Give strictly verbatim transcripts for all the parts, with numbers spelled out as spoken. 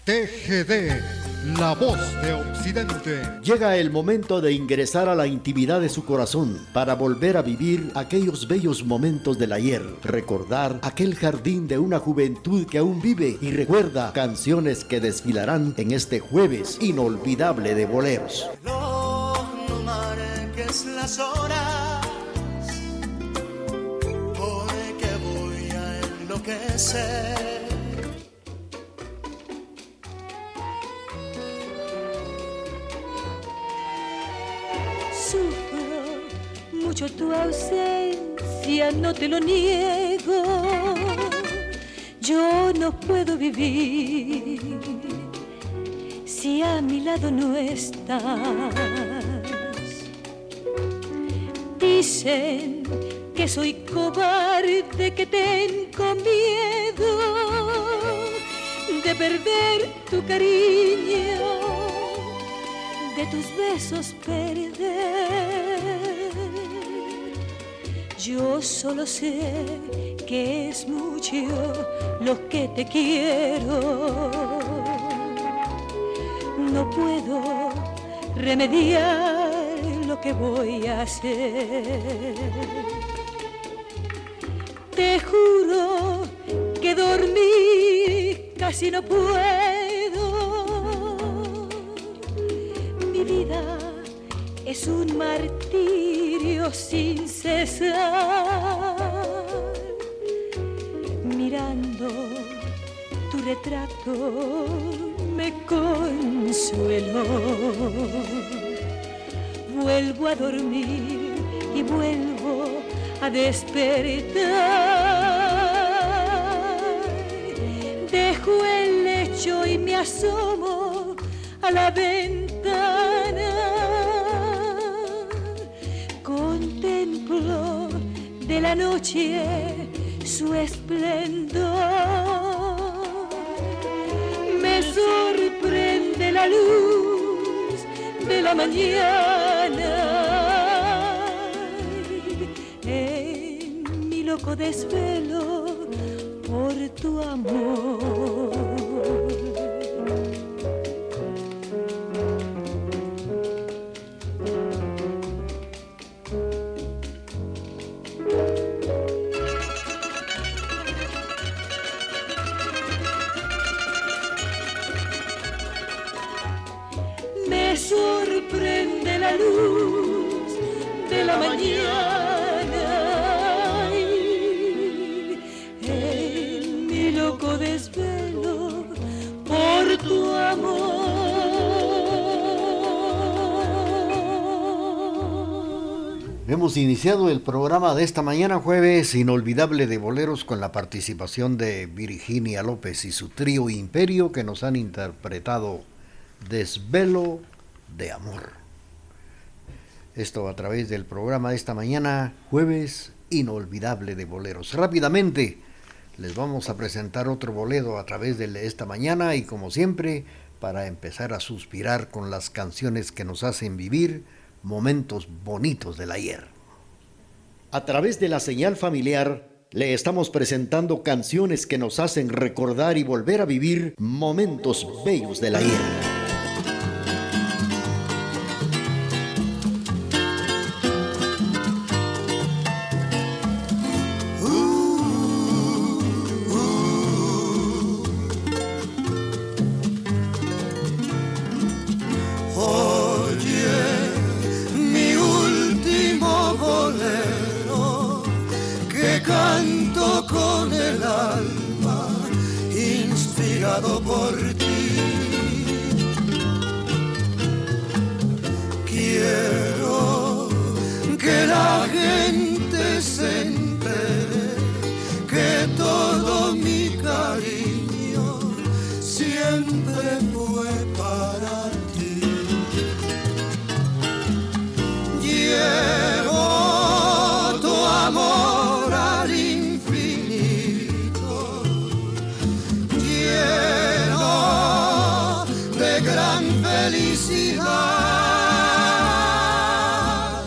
T G D, la voz de Occidente. Llega el momento de ingresar a la intimidad de su corazón para volver a vivir aquellos bellos momentos del ayer, recordar aquel jardín de una juventud que aún vive y recuerda canciones que desfilarán en este jueves inolvidable de boleros. No, no marques las horas, porque voy a enloquecer. Sufro mucho tu ausencia, no te lo niego. Yo no puedo vivir si a mi lado no estás. Dicen que soy cobarde, que tengo miedo de perder tu cariño, de tus besos perder. Yo solo sé que es mucho lo que te quiero. No puedo remediar lo que voy a hacer. Te juro que dormir casi no puedo. Mi vida es un martirio sin cesar. Mirando tu retrato me consuelo. Vuelvo a dormir y vuelvo a despertar. Dejo el lecho y me asomo a la ventana. Contemplo de la noche su esplendor. Me sorprende la luz de la mañana. En mi loco desvelo por tu amor. Me sorprende la luz de la mañana en mi loco desvelo por tu amor. Hemos iniciado el programa de esta mañana jueves inolvidable de boleros con la participación de Virginia López y su trío Imperio, que nos han interpretado Desvelo de Amor. Esto a través del programa de esta mañana, jueves inolvidable de boleros. Rápidamente les vamos a presentar otro bolero a través de esta mañana y como siempre, para empezar a suspirar con las canciones que nos hacen vivir momentos bonitos del ayer. A través de la señal familiar le estamos presentando canciones que nos hacen recordar y volver a vivir momentos bellos del ayer. Por ti quiero que la gente se entere que todo mi cariño siempre fue para ti. Llevo tu amor al infinito, lleno de gran felicidad.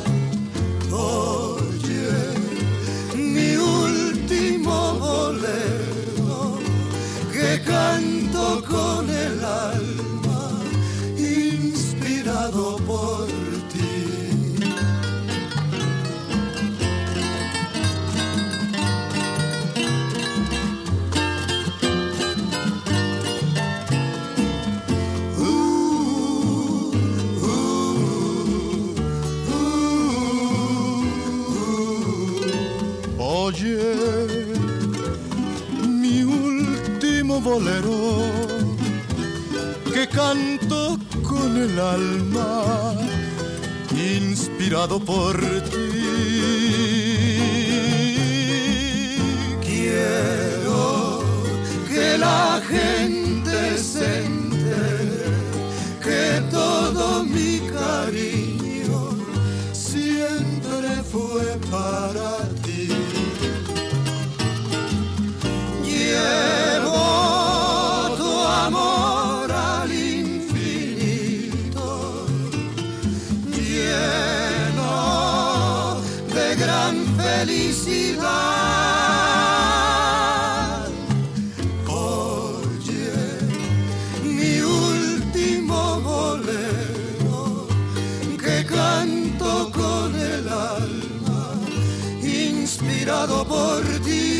Oye, mi último bolero que canto con el bolero que canto con el alma, inspirado por ti. Quiero que la gente se entere que todo mi cariño siempre fue para ti. Llevo tu amor al infinito, lleno de gran felicidad. Oye, mi último bolero que canto con el alma, inspirado por ti.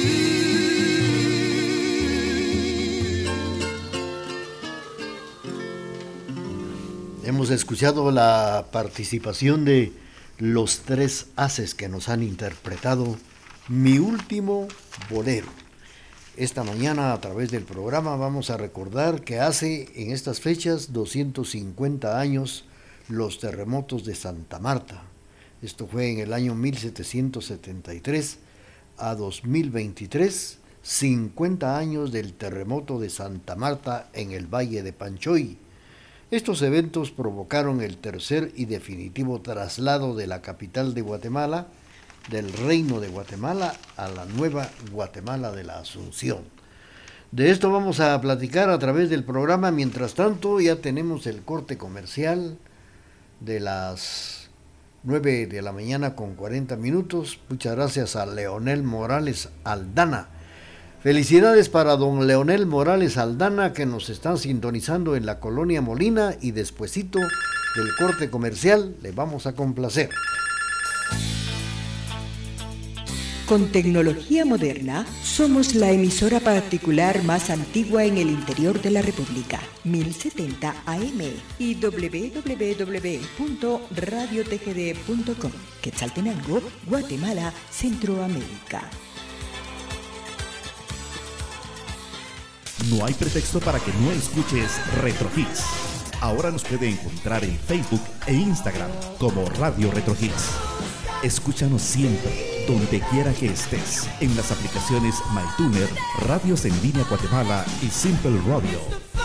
Hemos escuchado la participación de los tres haces que nos han interpretado Mi Último Bolero. Esta mañana a través del programa vamos a recordar que hace en estas fechas doscientos cincuenta años los terremotos de Santa Marta. Esto fue en el año mil setecientos setenta y tres a dos mil veintitrés, cincuenta años del terremoto de Santa Marta en el Valle de Panchoy. Estos eventos provocaron el tercer y definitivo traslado de la capital de Guatemala, del Reino de Guatemala, a la nueva Guatemala de la Asunción. De esto vamos a platicar a través del programa. Mientras tanto, ya tenemos el corte comercial de las nueve de la mañana con cuarenta minutos. Muchas gracias a Leonel Morales Aldana. Felicidades para don Leonel Morales Aldana, que nos están sintonizando en la Colonia Molina, y despuesito del corte comercial le vamos a complacer. Con tecnología moderna, somos la emisora particular más antigua en el interior de la República, mil setenta A M y doble u doble u doble u punto radio t g d punto com, Quetzaltenango, Guatemala, Centroamérica. No hay pretexto para que no escuches Retro Hits. Ahora nos puede encontrar en Facebook e Instagram como Radio Retro Hits. Escúchanos siempre, donde quiera que estés, en las aplicaciones MyTuner, Radios en Línea Guatemala y Simple Radio.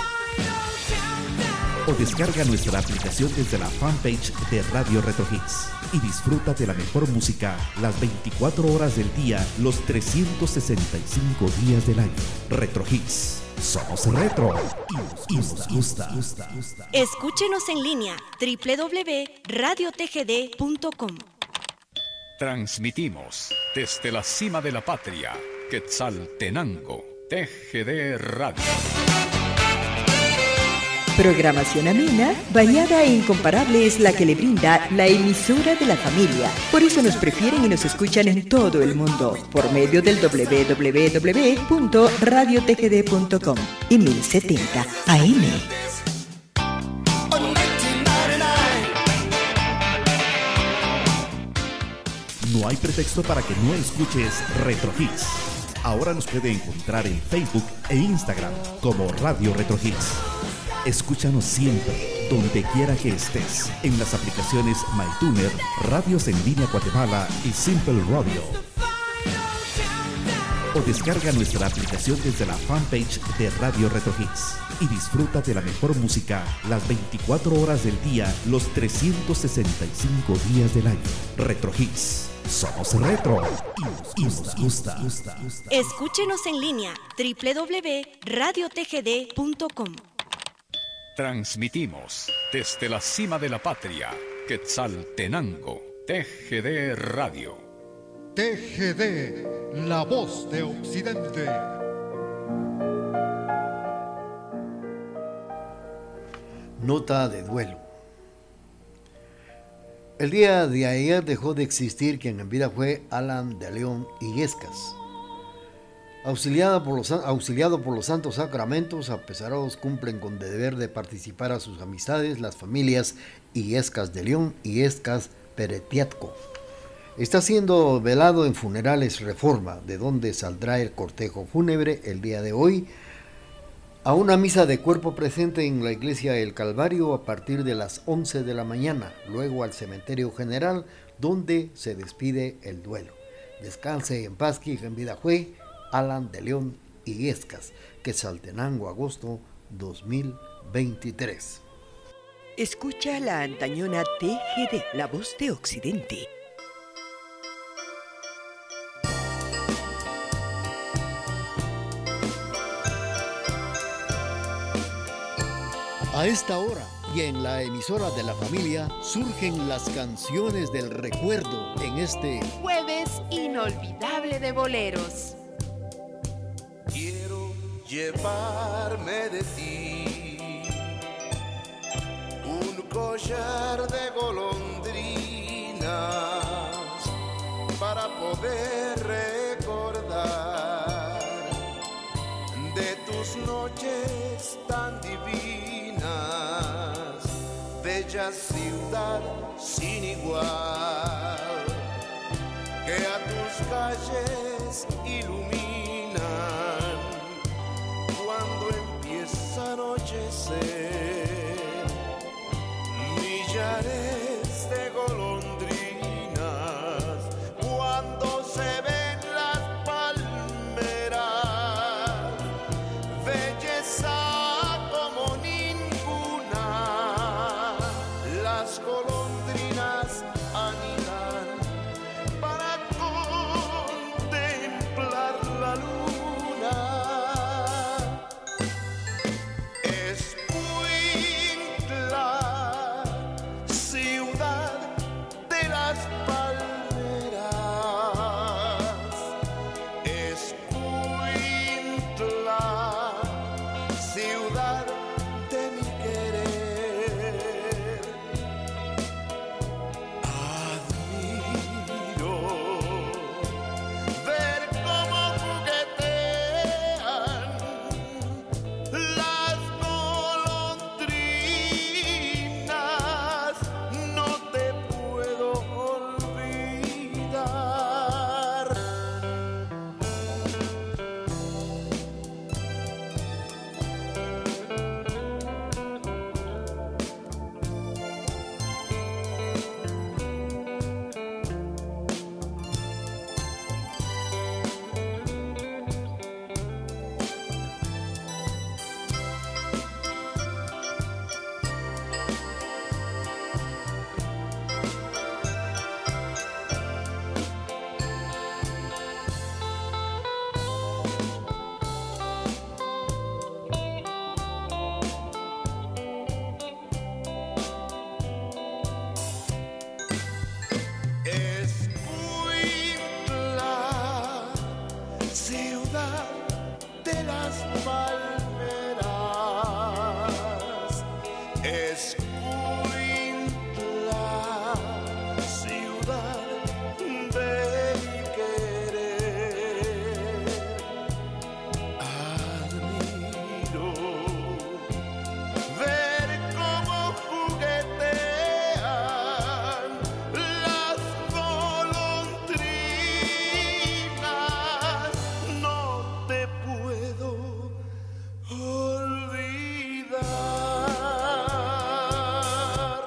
O descarga nuestra aplicación desde la fanpage de Radio Retro Hits y disfruta de la mejor música las veinticuatro horas del día, los trescientos sesenta y cinco días del año. Retro Hits. Somos retro y nos gusta. Escúchenos en línea doble u doble u doble u punto radio t g d punto com. Transmitimos desde la cima de la patria, Quetzaltenango, T G D Radio. Programación amena, bañada e incomparable es la que le brinda la emisora de la familia. Por eso nos prefieren y nos escuchan en todo el mundo, por medio del doble u doble u doble u punto radio t g d punto com y mil setenta A M. No hay pretexto para que no escuches Retro Hits. Ahora nos puede encontrar en Facebook e Instagram como Radio Retro Hits. Escúchanos siempre, donde quiera que estés, en las aplicaciones MyTuner, Radios en Línea Guatemala y Simple Radio. O descarga nuestra aplicación desde la fanpage de Radio Retro Hits y disfruta de la mejor música las veinticuatro horas del día, los trescientos sesenta y cinco días del año. Retro Hits. Somos retro y nos gusta. Escúchenos en línea doble u doble u doble u punto radio t g d punto com. Transmitimos desde la cima de la patria, Quetzaltenango, T G D Radio. T G D, la voz de Occidente. Nota de duelo. El día de ayer dejó de existir quien en vida fue Alan de León Illescas. Auxiliado por, los, auxiliado por los santos sacramentos, apesados cumplen con el deber de participar a sus amistades, las familias Illescas de León y Illescas Peretiatco. Está siendo velado en Funerales Reforma, de donde saldrá el cortejo fúnebre el día de hoy, a una misa de cuerpo presente en la iglesia El Calvario a partir de las once de la mañana, luego al cementerio general donde se despide el duelo. Descanse en paz, que en vida fue Alan de León Illescas, Quetzaltenango, agosto dos mil veintitrés. Escucha la antañona T G D, la voz de Occidente. A esta hora y en la emisora de la familia surgen las canciones del recuerdo en este jueves inolvidable de boleros. Quiero llevarme de ti un collar de golondrinas para poder recordar de tus noches tan divinas, bella ciudad sin igual, que a tus calles iluminan cuando empieza a anochecer. Millares de golondrinas cuando se ven las palmeras, belleza como ninguna. Las golondrinas anidan para contemplar la luna. Escuintla, ciudad de las palmeras. Escuintla, ciudad de mi querer. Admiro ver cómo juguetean las golondrinas. No te puedo olvidar. Escuintla, ciudad de las palmeras. Escuintla, ciudad de mi querer. Admiro ver cómo juguetean las golondrinas. No te puedo olvidar.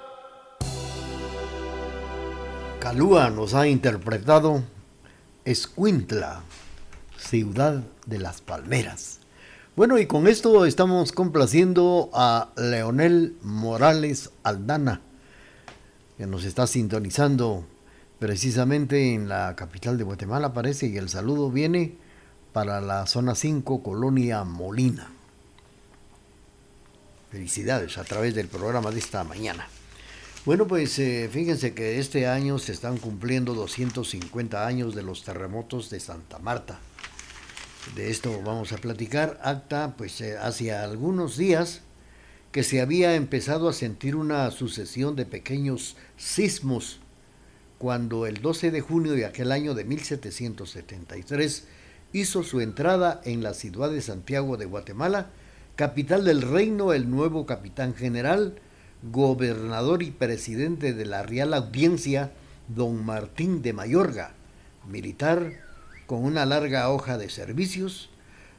Calúa nos ha interpretado Escuintla, ciudad de las palmeras. Bueno, y con esto estamos complaciendo a Leonel Morales Aldana, que nos está sintonizando precisamente en la capital de Guatemala, parece, y el saludo viene para la zona cinco, Colonia Molina. Felicidades a través del programa de esta mañana. Bueno, pues eh, fíjense que este año se están cumpliendo doscientos cincuenta años de los terremotos de Santa Marta. De esto vamos a platicar. Acta, pues eh, hace algunos días que se había empezado a sentir una sucesión de pequeños sismos cuando el doce de junio de aquel año de mil setecientos setenta y tres hizo su entrada en la ciudad de Santiago de Guatemala, capital del reino, el nuevo capitán general, gobernador y presidente de la Real Audiencia, don Martín de Mayorga, militar con una larga hoja de servicios,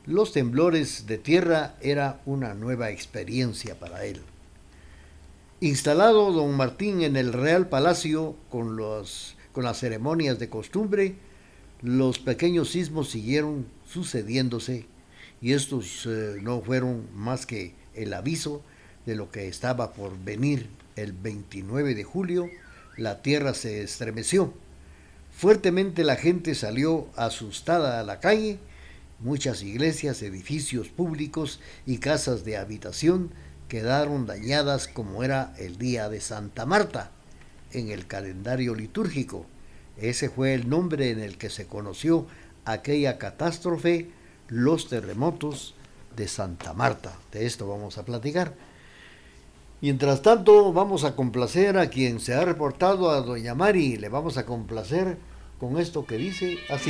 Los temblores de tierra era una nueva experiencia para él. Instalado don Martín en el Real Palacio con, los, con las ceremonias de costumbre, los pequeños sismos siguieron sucediéndose y estos eh, no fueron más que el aviso de lo que estaba por venir. El veintinueve de julio la tierra se estremeció. Fuertemente la gente salió asustada a la calle. Muchas iglesias, edificios públicos y casas de habitación quedaron dañadas como era el día de Santa Marta en el calendario litúrgico. Ese fue el nombre en el que se conoció aquella catástrofe, los terremotos de Santa Marta. De esto vamos a platicar. Mientras tanto, vamos a complacer a quien se ha reportado, a doña Mari. Le vamos a complacer con esto que dice así.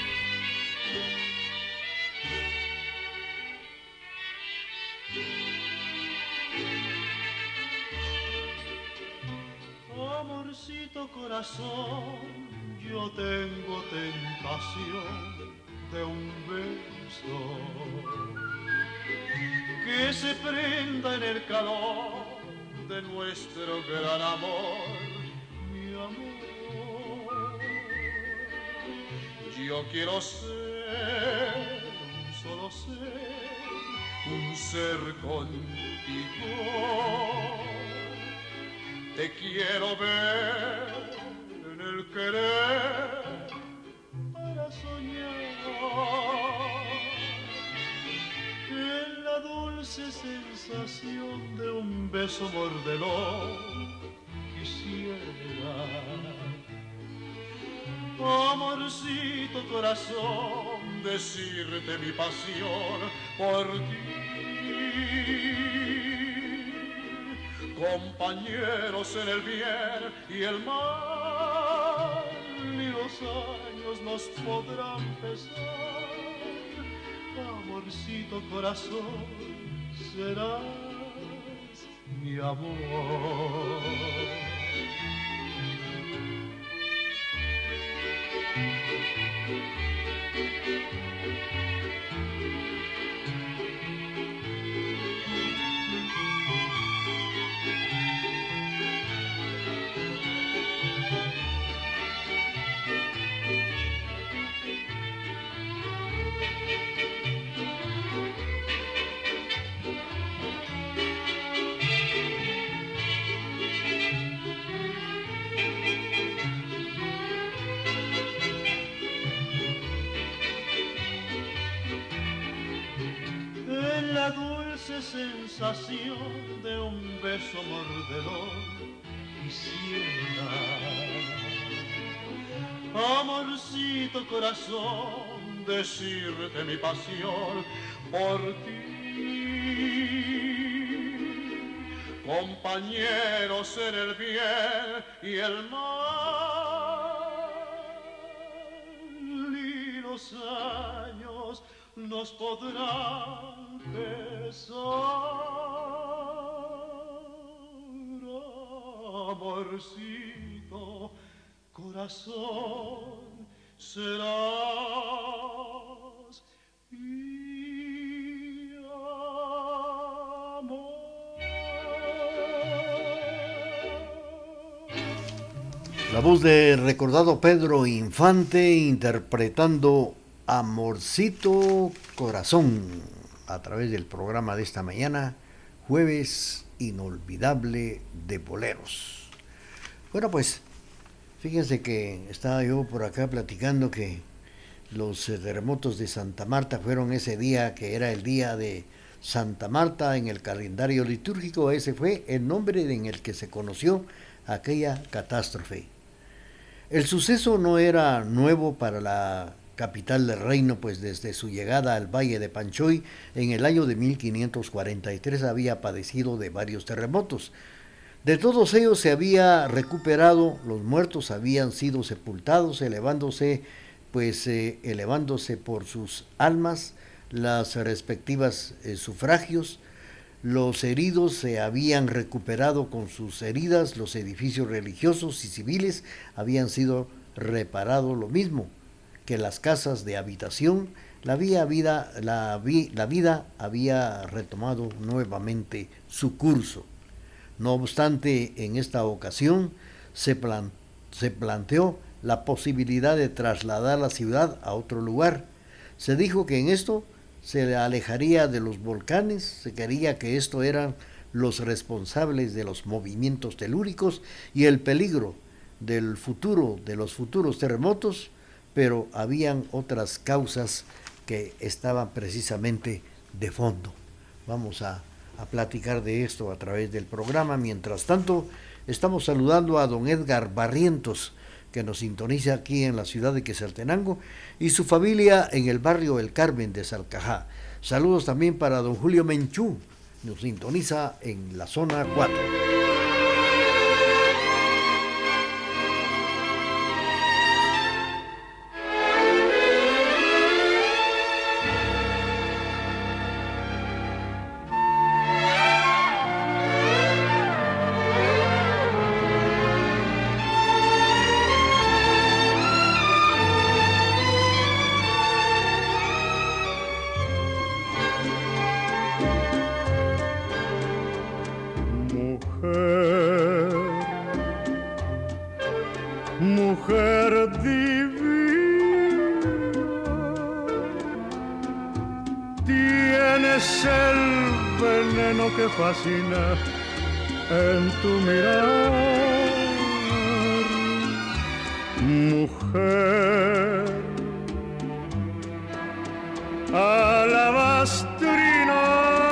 Amorcito corazón, yo tengo tentación de un beso que se prenda en el calor de nuestro gran amor, mi amor. Yo quiero ser un solo ser, un ser contigo. Te quiero ver en el querer para soñar, en la dulce sensación de un beso mordelón quisiera. Amorcito corazón, decirte mi pasión por ti. Compañeros en el bien y el mal, ni los años nos podrán pesar. Amorcito corazón, serás mi amor. Sensación de un beso mordelón quisiera. Amorcito corazón, decirte mi pasión por ti. Compañeros en el bien y el mal, y los años nos podrán pesar. Amorcito corazón, serás mi amor. La voz de recordado Pedro Infante interpretando Amorcito Corazón a través del programa de esta mañana, Jueves Inolvidable de Boleros. Bueno, pues fíjense que estaba yo por acá platicando que los terremotos de Santa Marta fueron ese día que era el día de Santa Marta en el calendario litúrgico. Ese fue el nombre en el que se conoció aquella catástrofe. El suceso no era nuevo para la capital del reino, pues desde su llegada al Valle de Panchoy en el año de mil quinientos cuarenta y tres había padecido de varios terremotos. De todos ellos se había recuperado, los muertos habían sido sepultados, elevándose, pues eh, elevándose por sus almas las respectivas eh, sufragios. Los heridos se habían recuperado con sus heridas, los edificios religiosos y civiles habían sido reparados lo mismo que las casas de habitación la, vía, vida, la, vi, la vida había retomado nuevamente su curso. No obstante, en esta ocasión se, plan, se planteó la posibilidad de trasladar la ciudad a otro lugar. Se dijo que en esto se alejaría de los volcanes, se quería que esto eran los responsables de los movimientos telúricos y el peligro del futuro, de los futuros terremotos, pero habían otras causas que estaban precisamente de fondo. Vamos a, a platicar de esto a través del programa. Mientras tanto, estamos saludando a don Edgar Barrientos, que nos sintoniza aquí en la ciudad de Quetzaltenango, y su familia en el barrio El Carmen de Salcajá. Saludos también para don Julio Menchú, nos sintoniza en la zona cuatro. Fascina en tu mirar, mujer alabastrina,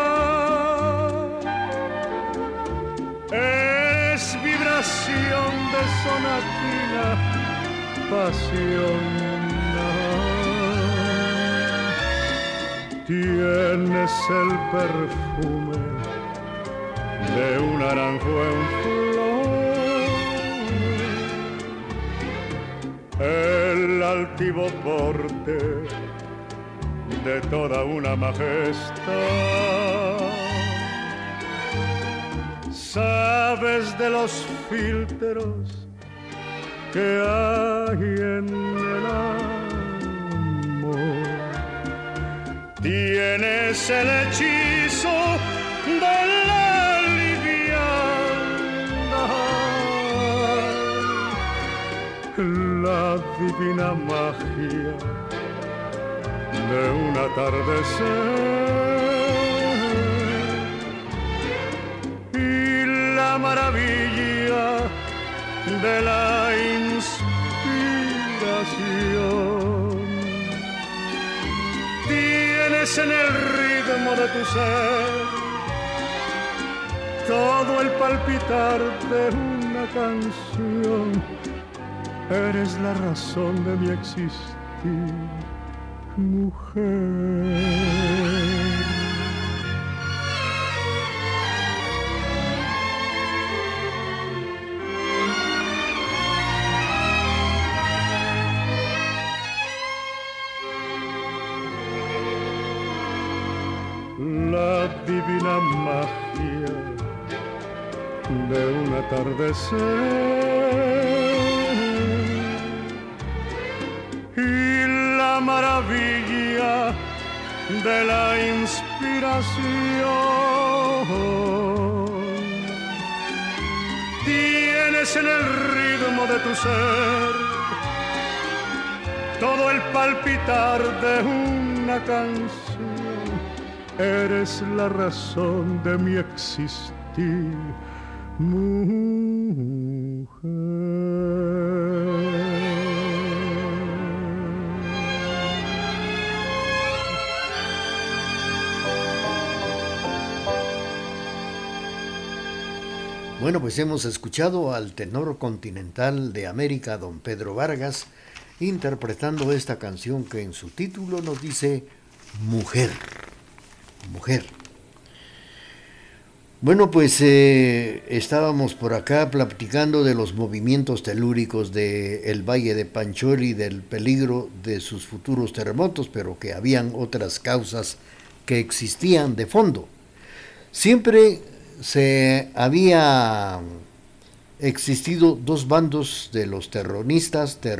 es vibración de sonatina, pasión. Tienes el perfume de un naranjo en flor, el altivo porte de toda una majestad. Sabes de los filtros que hay en el amor, tienes el hechizo de la la divina magia de un atardecer y la maravilla de la inspiración. Tienes en el ritmo de tu ser todo el palpitar de una canción. Eres la razón de mi existir, mujer. La divina magia de un atardecer y la maravilla de la inspiración. Tienes en el ritmo de tu ser todo el palpitar de una canción. Eres la razón de mi existir, mujer. Bueno, pues hemos escuchado al tenor continental de América, don Pedro Vargas, interpretando esta canción que en su título nos dice Mujer, Mujer. Bueno, pues eh, estábamos por acá platicando de los movimientos telúricos del Valle de Panchor y del peligro de sus futuros terremotos, pero que habían otras causas que existían de fondo. Siempre se había existido dos bandos de los terroristas, terror,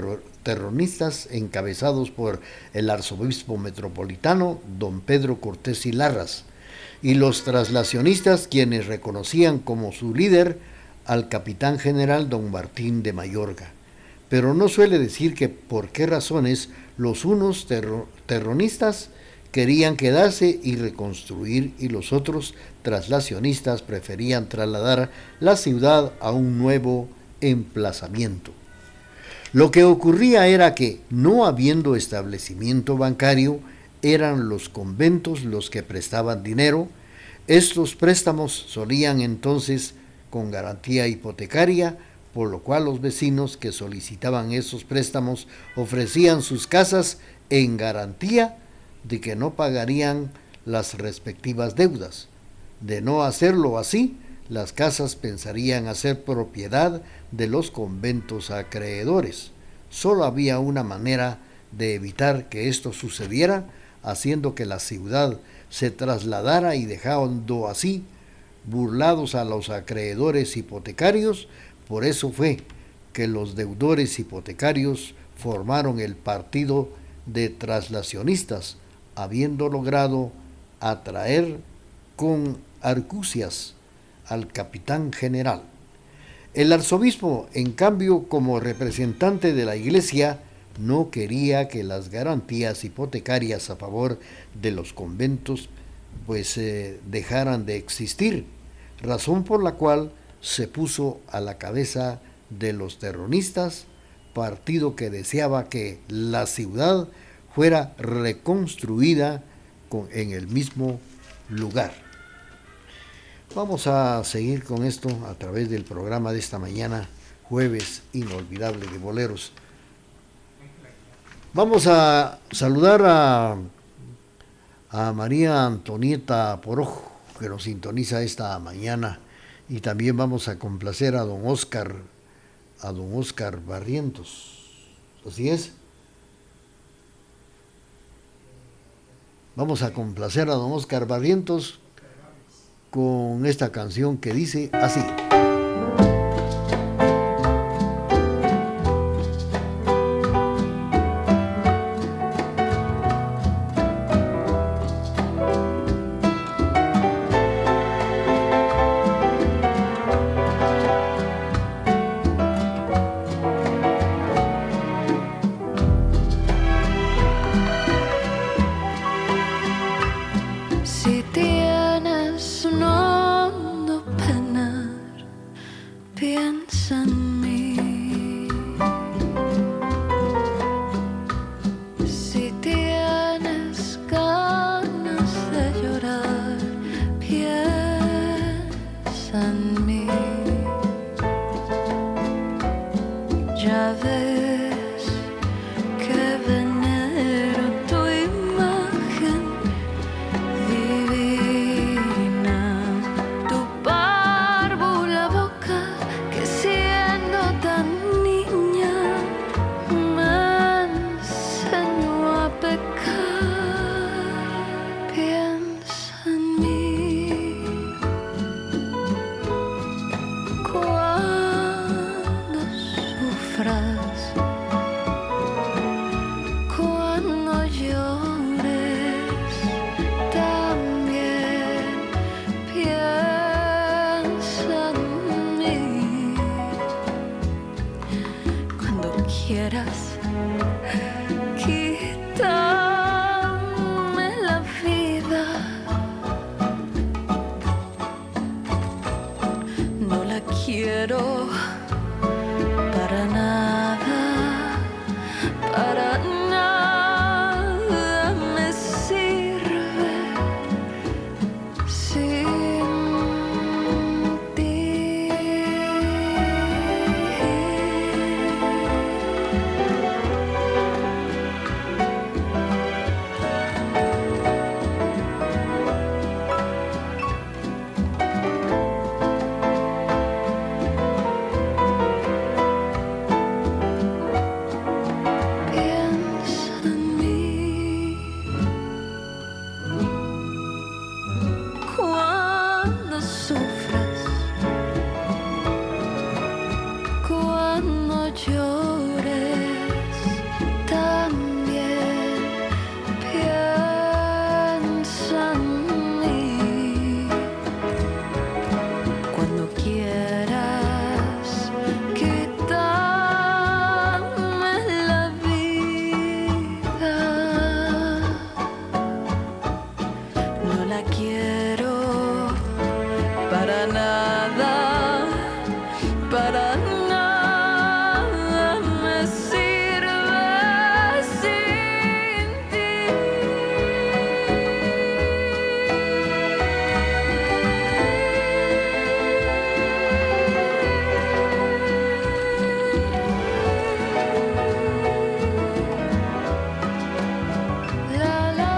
terroristas encabezados por el arzobispo metropolitano don Pedro Cortés y Larraz, y los traslacionistas, quienes reconocían como su líder al capitán general don Martín de Mayorga. Pero no suele decir que por qué razones los unos terro- terroristas querían quedarse y reconstruir, y los otros traslacionistas preferían trasladar la ciudad a un nuevo emplazamiento. Lo que ocurría era que, no habiendo establecimiento bancario, eran los conventos los que prestaban dinero. Estos préstamos solían entonces con garantía hipotecaria, por lo cual los vecinos que solicitaban esos préstamos ofrecían sus casas en garantía de que no pagarían las respectivas deudas. De no hacerlo así, las casas pensarían hacer propiedad de los conventos acreedores. Solo había una manera de evitar que esto sucediera, haciendo que la ciudad se trasladara y dejando así burlados a los acreedores hipotecarios. Por eso fue que los deudores hipotecarios formaron el partido de traslacionistas, habiendo logrado atraer con argucias al capitán general. El arzobispo, en cambio, como representante de la Iglesia, no quería que las garantías hipotecarias a favor de los conventos pues eh, dejaran de existir, razón por la cual se puso a la cabeza de los terroristas, partido que deseaba que la ciudad fuera reconstruida con, en el mismo lugar. Vamos a seguir con esto a través del programa de esta mañana, jueves inolvidable de boleros. Vamos a saludar a, a María Antonieta Porojo, que nos sintoniza esta mañana, y también vamos a complacer a don Oscar, a don Oscar Barrientos. ¿Así es? Vamos a complacer a don Oscar Barrientos con esta canción que dice así. Si tienes un hondo penar, piensa en mí. Si tienes ganas de llorar, piensa en mí. Ya ves que venero tu imagen divina, tu párvula boca que siendo tan niña me enseñó a pecar. Piensa en mí cuando sufras, cuando llores, también piensa en mí. Cuando quieras quitarme la vida, no la quiero para nada, para nada me sirve sin ti. para nada, para nada me sirve sin ti. La la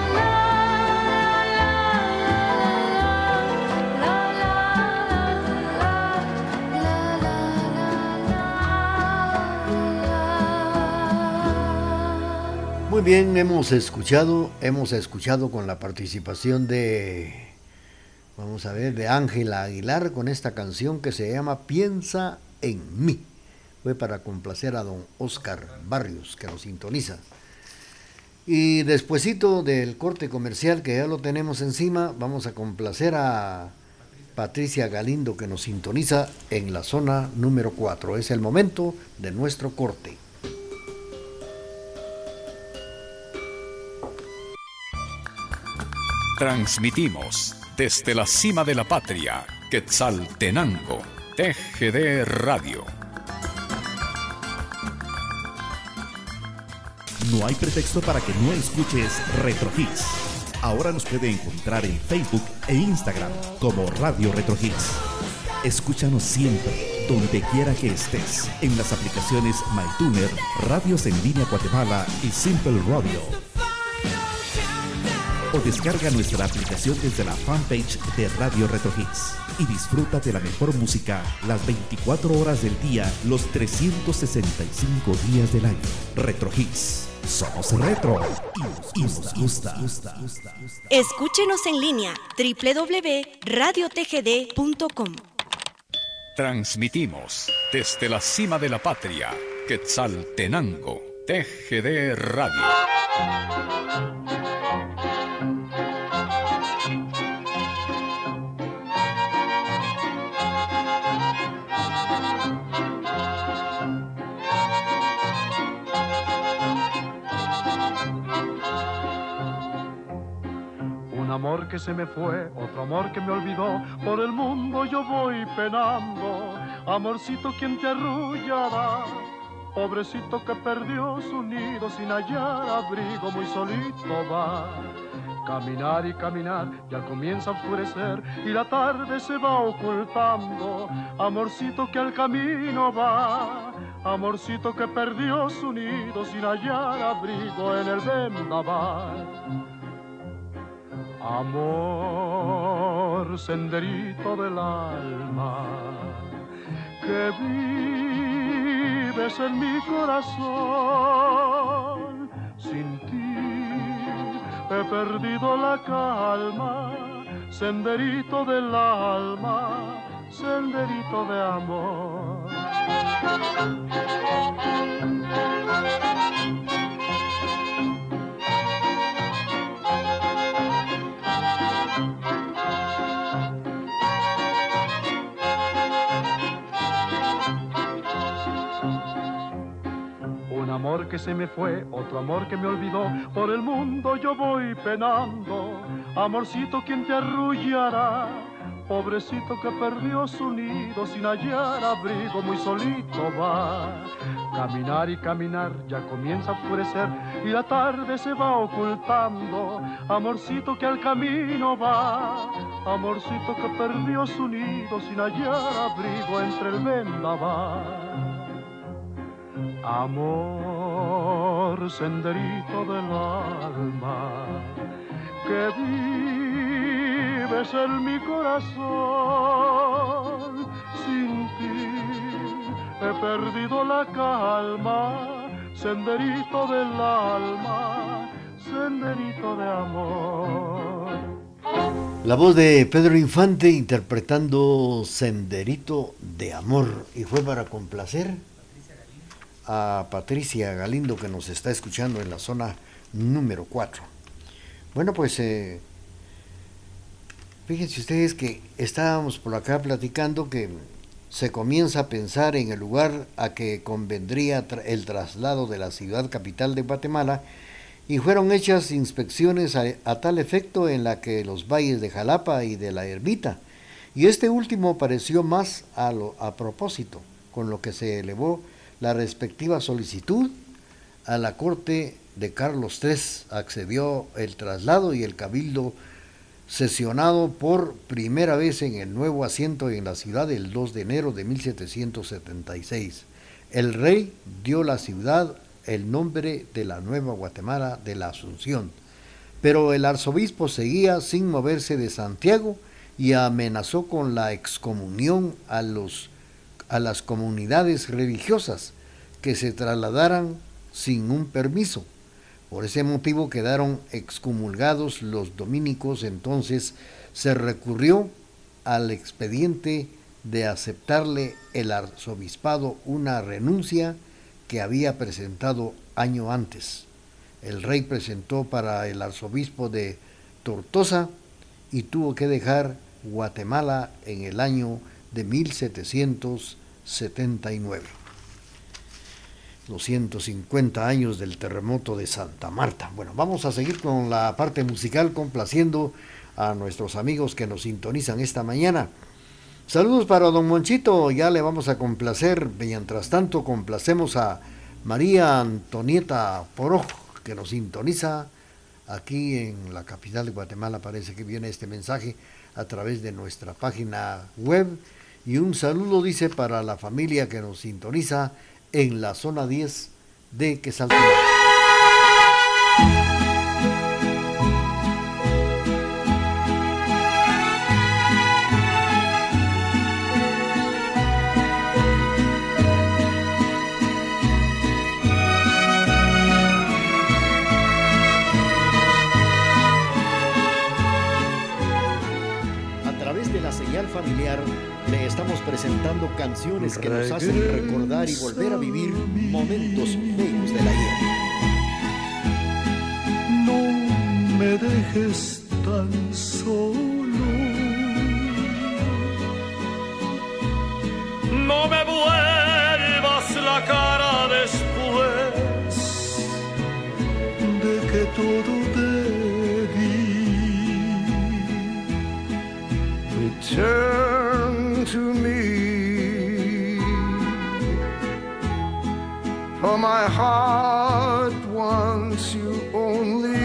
Muy bien, hemos escuchado, hemos escuchado con la participación de, vamos a ver, de Ángela Aguilar con esta canción que se llama Piensa en mí. Fue para complacer a don Oscar Barrios, que nos sintoniza. Y despuesito del corte comercial, que ya lo tenemos encima, vamos a complacer a Patricia Galindo, que nos sintoniza en la zona número cuatro. Es el momento de nuestro corte. Transmitimos desde la cima de la patria, Quetzaltenango, T G D Radio. No hay pretexto para que no escuches Retro Hits. Ahora nos puede encontrar en Facebook e Instagram como Radio Retro Hits. Escúchanos siempre, donde quiera que estés, en las aplicaciones MyTuner, Radios en Línea Guatemala y Simple Radio. O descarga nuestra aplicación desde la fanpage de Radio Retro Hits y disfruta de la mejor música las veinticuatro horas del día, los trescientos sesenta y cinco días del año. Retro Hits. Somos retro y nos gusta. Escúchenos en línea doble u doble u doble u punto radio t g d punto com. Transmitimos desde la cima de la patria, Quetzaltenango, T G D Radio. Amor que se me fue, otro amor que me olvidó, por el mundo yo voy penando. Amorcito, ¿quién te arrullará? Pobrecito que perdió su nido sin hallar abrigo, muy solito va. Caminar y caminar, ya comienza a oscurecer y la tarde se va ocultando. Amorcito que al camino va, amorcito que perdió su nido sin hallar abrigo en el vendaval. Amor, senderito del alma, que vives en mi corazón. Sin ti he perdido la calma, senderito del alma, senderito de amor. Amor que se me fue, otro amor que me olvidó, por el mundo yo voy penando. Amorcito, ¿quién te arrullará? Pobrecito que perdió su nido sin hallar abrigo, muy solito va. Caminar y caminar, ya comienza a oscurecer y la tarde se va ocultando. Amorcito que al camino va, amorcito que perdió su nido sin hallar abrigo entre el vendaval. Amor, senderito del alma, que vives en mi corazón. Sin ti he perdido la calma, senderito del alma, senderito de amor. La voz de Pedro Infante interpretando Senderito de Amor, y fue para complacer a Patricia Galindo, que nos está escuchando en la zona número cuatro. Bueno, pues eh, fíjense ustedes que estábamos por acá platicando que se comienza a pensar en el lugar a que convendría tra- el traslado de la ciudad capital de Guatemala, y fueron hechas inspecciones a, a tal efecto en la que los valles de Jalapa y de la Ermita y este último pareció más a, lo, a propósito, con lo que se elevó la respectiva solicitud a la corte de Carlos tercero. Accedió el traslado y el cabildo sesionado por primera vez en el nuevo asiento en la ciudad el dos de enero de mil setecientos setenta y seis. El rey dio a la ciudad el nombre de la Nueva Guatemala de la Asunción, pero el arzobispo seguía sin moverse de Santiago y amenazó con la excomunión a, los, a las comunidades religiosas que se trasladaran sin un permiso. Por ese motivo quedaron excomulgados los dominicos. Entonces se recurrió al expediente de aceptarle el arzobispado una renuncia que había presentado año antes. El rey presentó para el arzobispo de Tortosa y tuvo que dejar Guatemala en el año de mil setecientos setenta y nueve. Los ciento cincuenta años del terremoto de Santa Marta. Bueno, vamos a seguir con la parte musical, complaciendo a nuestros amigos que nos sintonizan esta mañana. Saludos para don Monchito, ya le vamos a complacer. Mientras tanto, complacemos a María Antonieta Poroj, que nos sintoniza aquí en la capital de Guatemala. Parece que viene este mensaje a través de nuestra página web. Y un saludo, dice, para la familia que nos sintoniza en la zona diez de Quetzaltenango. A través de la señal familiar le estamos presentando canciones que nos hacen recordar y volver a vivir momentos bellos del ayer. No me dejes tan solo, no me vuelvas la cara después de que todo te di. Return to me, for my heart wants you only.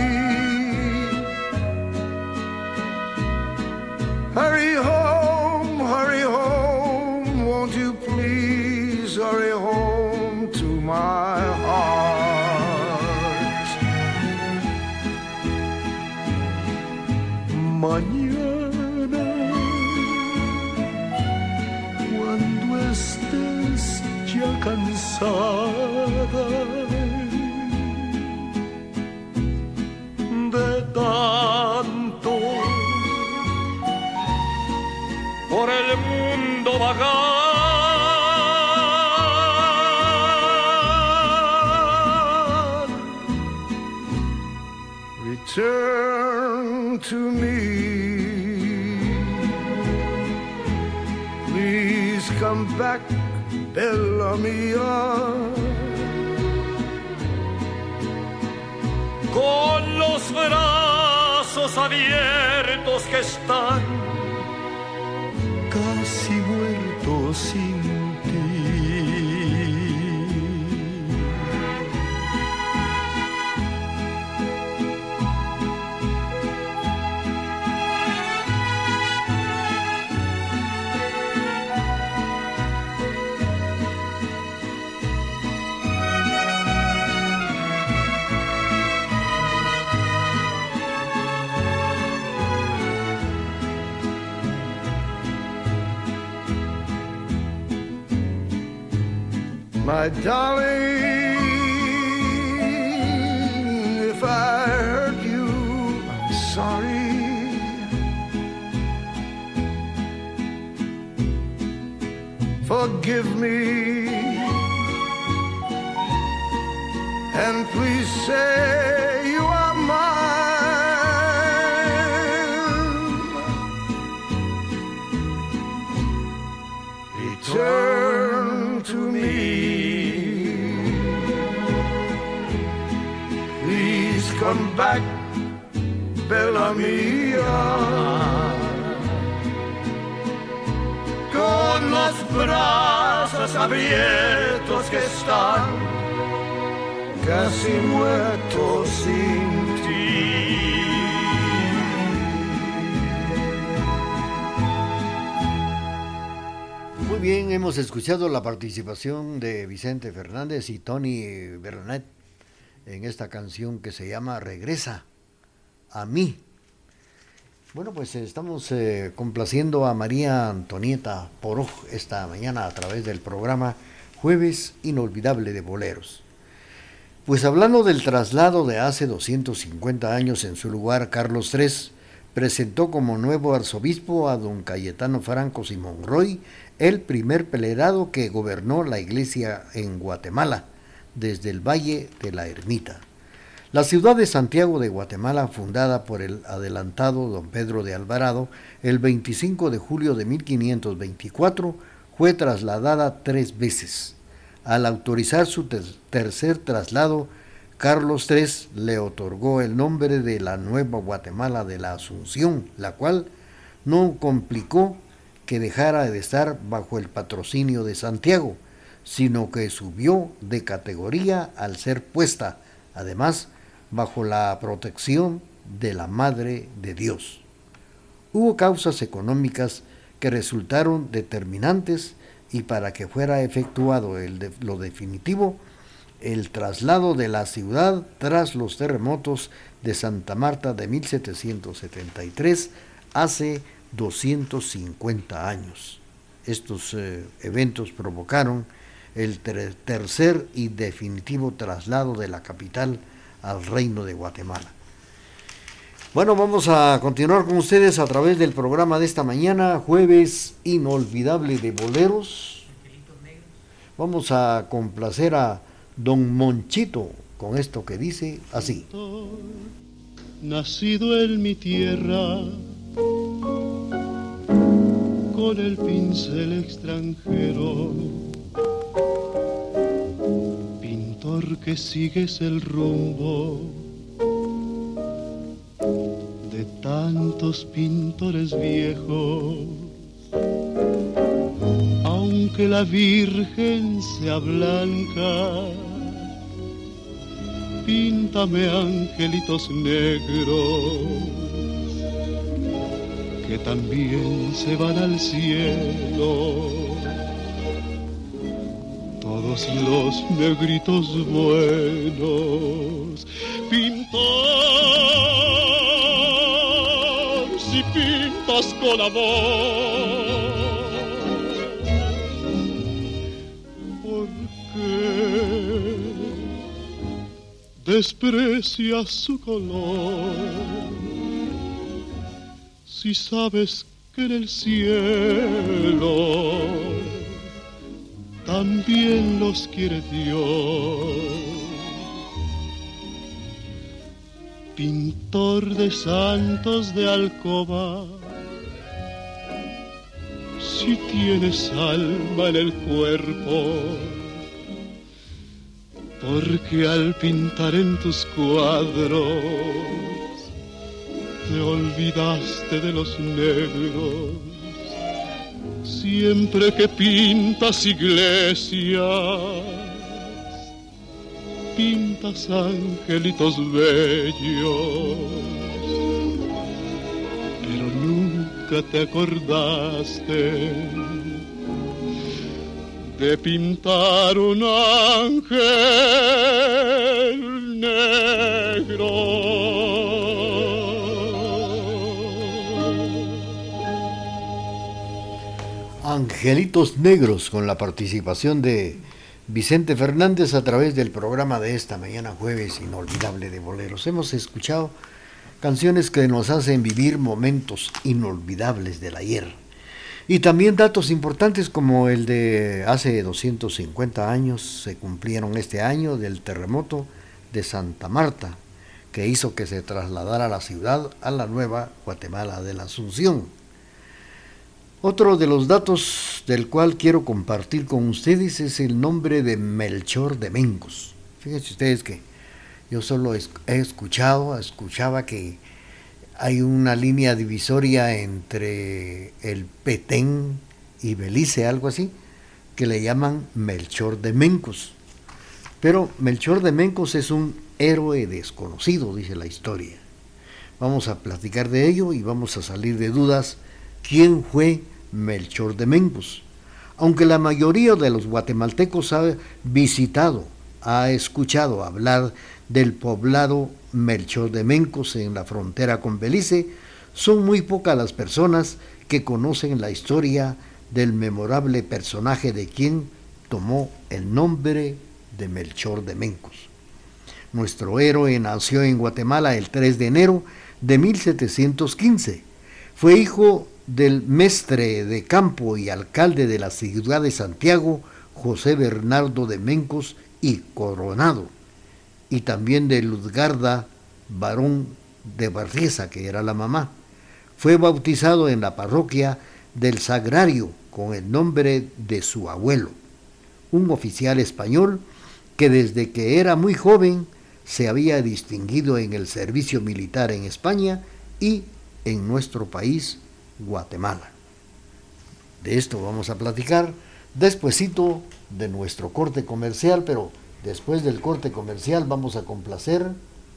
Hurry home, hurry home, won't you please hurry home to my heart. Mañana, cuando estés ya cansada de tanto por el mundo vagar, return to me, please come back, bella mía, con los brazos abiertos que están casi muertos sin ti. My darling, if I hurt you, I'm sorry. Forgive me, and please say you are mine. Return to me, come back, bella mía, las brasas abiertos que están casi muertos sin ti. Muy bien, hemos escuchado la participación de Vicente Fernández y Tony Bernet en esta canción que se llama Regresa a mí. Bueno, pues estamos eh, complaciendo a María Antonieta Poroj esta mañana a través del programa Jueves Inolvidable de Boleros. Pues hablando del traslado de hace doscientos cincuenta años, en su lugar Carlos tercero presentó como nuevo arzobispo a don Cayetano Franco Simón Roy, el primer prelado que gobernó la iglesia en Guatemala, desde el Valle de la Ermita. La ciudad de Santiago de Guatemala, fundada por el adelantado don Pedro de Alvarado el veinticinco de julio de mil quinientos veinticuatro, fue trasladada tres veces. Al autorizar su ter- tercer traslado, Carlos tercero le otorgó el nombre de la Nueva Guatemala de la Asunción, la cual no complicó que dejara de estar bajo el patrocinio de Santiago, sino que subió de categoría al ser puesta, además, bajo la protección de la Madre de Dios. Hubo causas económicas que resultaron determinantes y para que fuera efectuado el de, lo definitivo, el traslado de la ciudad tras los terremotos de Santa Marta de mil setecientos setenta y tres, hace doscientos cincuenta años. Estos eh, eventos provocaron el ter- tercer y definitivo traslado de la capital al Reino de Guatemala. Bueno, vamos a continuar con ustedes a través del programa de esta mañana, Jueves Inolvidable de Boleros. Vamos a complacer a don Monchito con esto que dice así. Nacido en mi tierra, con el pincel extranjero, pintor que sigues el rumbo de tantos pintores viejos. Aunque la Virgen sea blanca, píntame angelitos negros que también se van al cielo. Todos los negritos buenos, pintor, si pintas con amor, ¿por qué desprecias su color? Si sabes que en el cielo también los quiere Dios. Pintor de santos de alcoba, si tienes alma en el cuerpo, porque al pintar en tus cuadros te olvidaste de los negros. Siempre que pintas iglesias, pintas angelitos bellos, pero nunca te acordaste de pintar un ángel negro. Angelitos Negros, con la participación de Vicente Fernández a través del programa de esta mañana, Jueves Inolvidable de Boleros. Hemos escuchado canciones que nos hacen vivir momentos inolvidables del ayer. Y también datos importantes como el de hace doscientos cincuenta años, se cumplieron este año, del terremoto de Santa Marta, que hizo que se trasladara la ciudad a la Nueva Guatemala de la Asunción. Otro de los datos del cual quiero compartir con ustedes es el nombre de Melchor de Mencos. Fíjense ustedes que yo solo he escuchado, escuchaba que hay una línea divisoria entre el Petén y Belice, algo así, que le llaman Melchor de Mencos. Pero Melchor de Mencos es un héroe desconocido, dice la historia. Vamos a platicar de ello y vamos a salir de dudas quién fue Melchor de Mencos. Aunque la mayoría de los guatemaltecos ha visitado, ha escuchado hablar del poblado Melchor de Mencos en la frontera con Belice, son muy pocas las personas que conocen la historia del memorable personaje de quien tomó el nombre de Melchor de Mencos. Nuestro héroe nació en Guatemala el tres de enero de mil setecientos quince. Fue hijo del mestre de campo y alcalde de la ciudad de Santiago, José Bernardo de Mencos y Coronado, y también de Luzgarda Barón de Barriesa, que era la mamá. Fue bautizado en la parroquia del Sagrario con el nombre de su abuelo, un oficial español que desde que era muy joven se había distinguido en el servicio militar en España y en nuestro país, Guatemala. De esto vamos a platicar despuesito de nuestro corte comercial, pero después del corte comercial vamos a complacer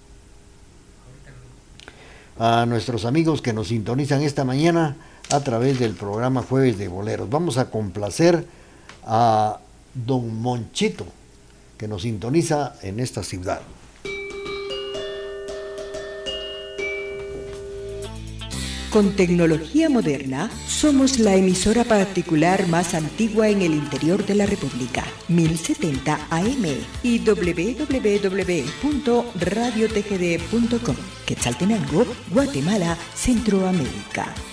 a nuestros amigos que nos sintonizan esta mañana a través del programa Jueves de Boleros. Vamos a complacer a Don Monchito, que nos sintoniza en esta ciudad. Con tecnología moderna, somos la emisora particular más antigua en el interior de la República, mil setenta A M y doble u doble u doble u punto radio t g d punto com. Quetzaltenango, Guatemala, Centroamérica.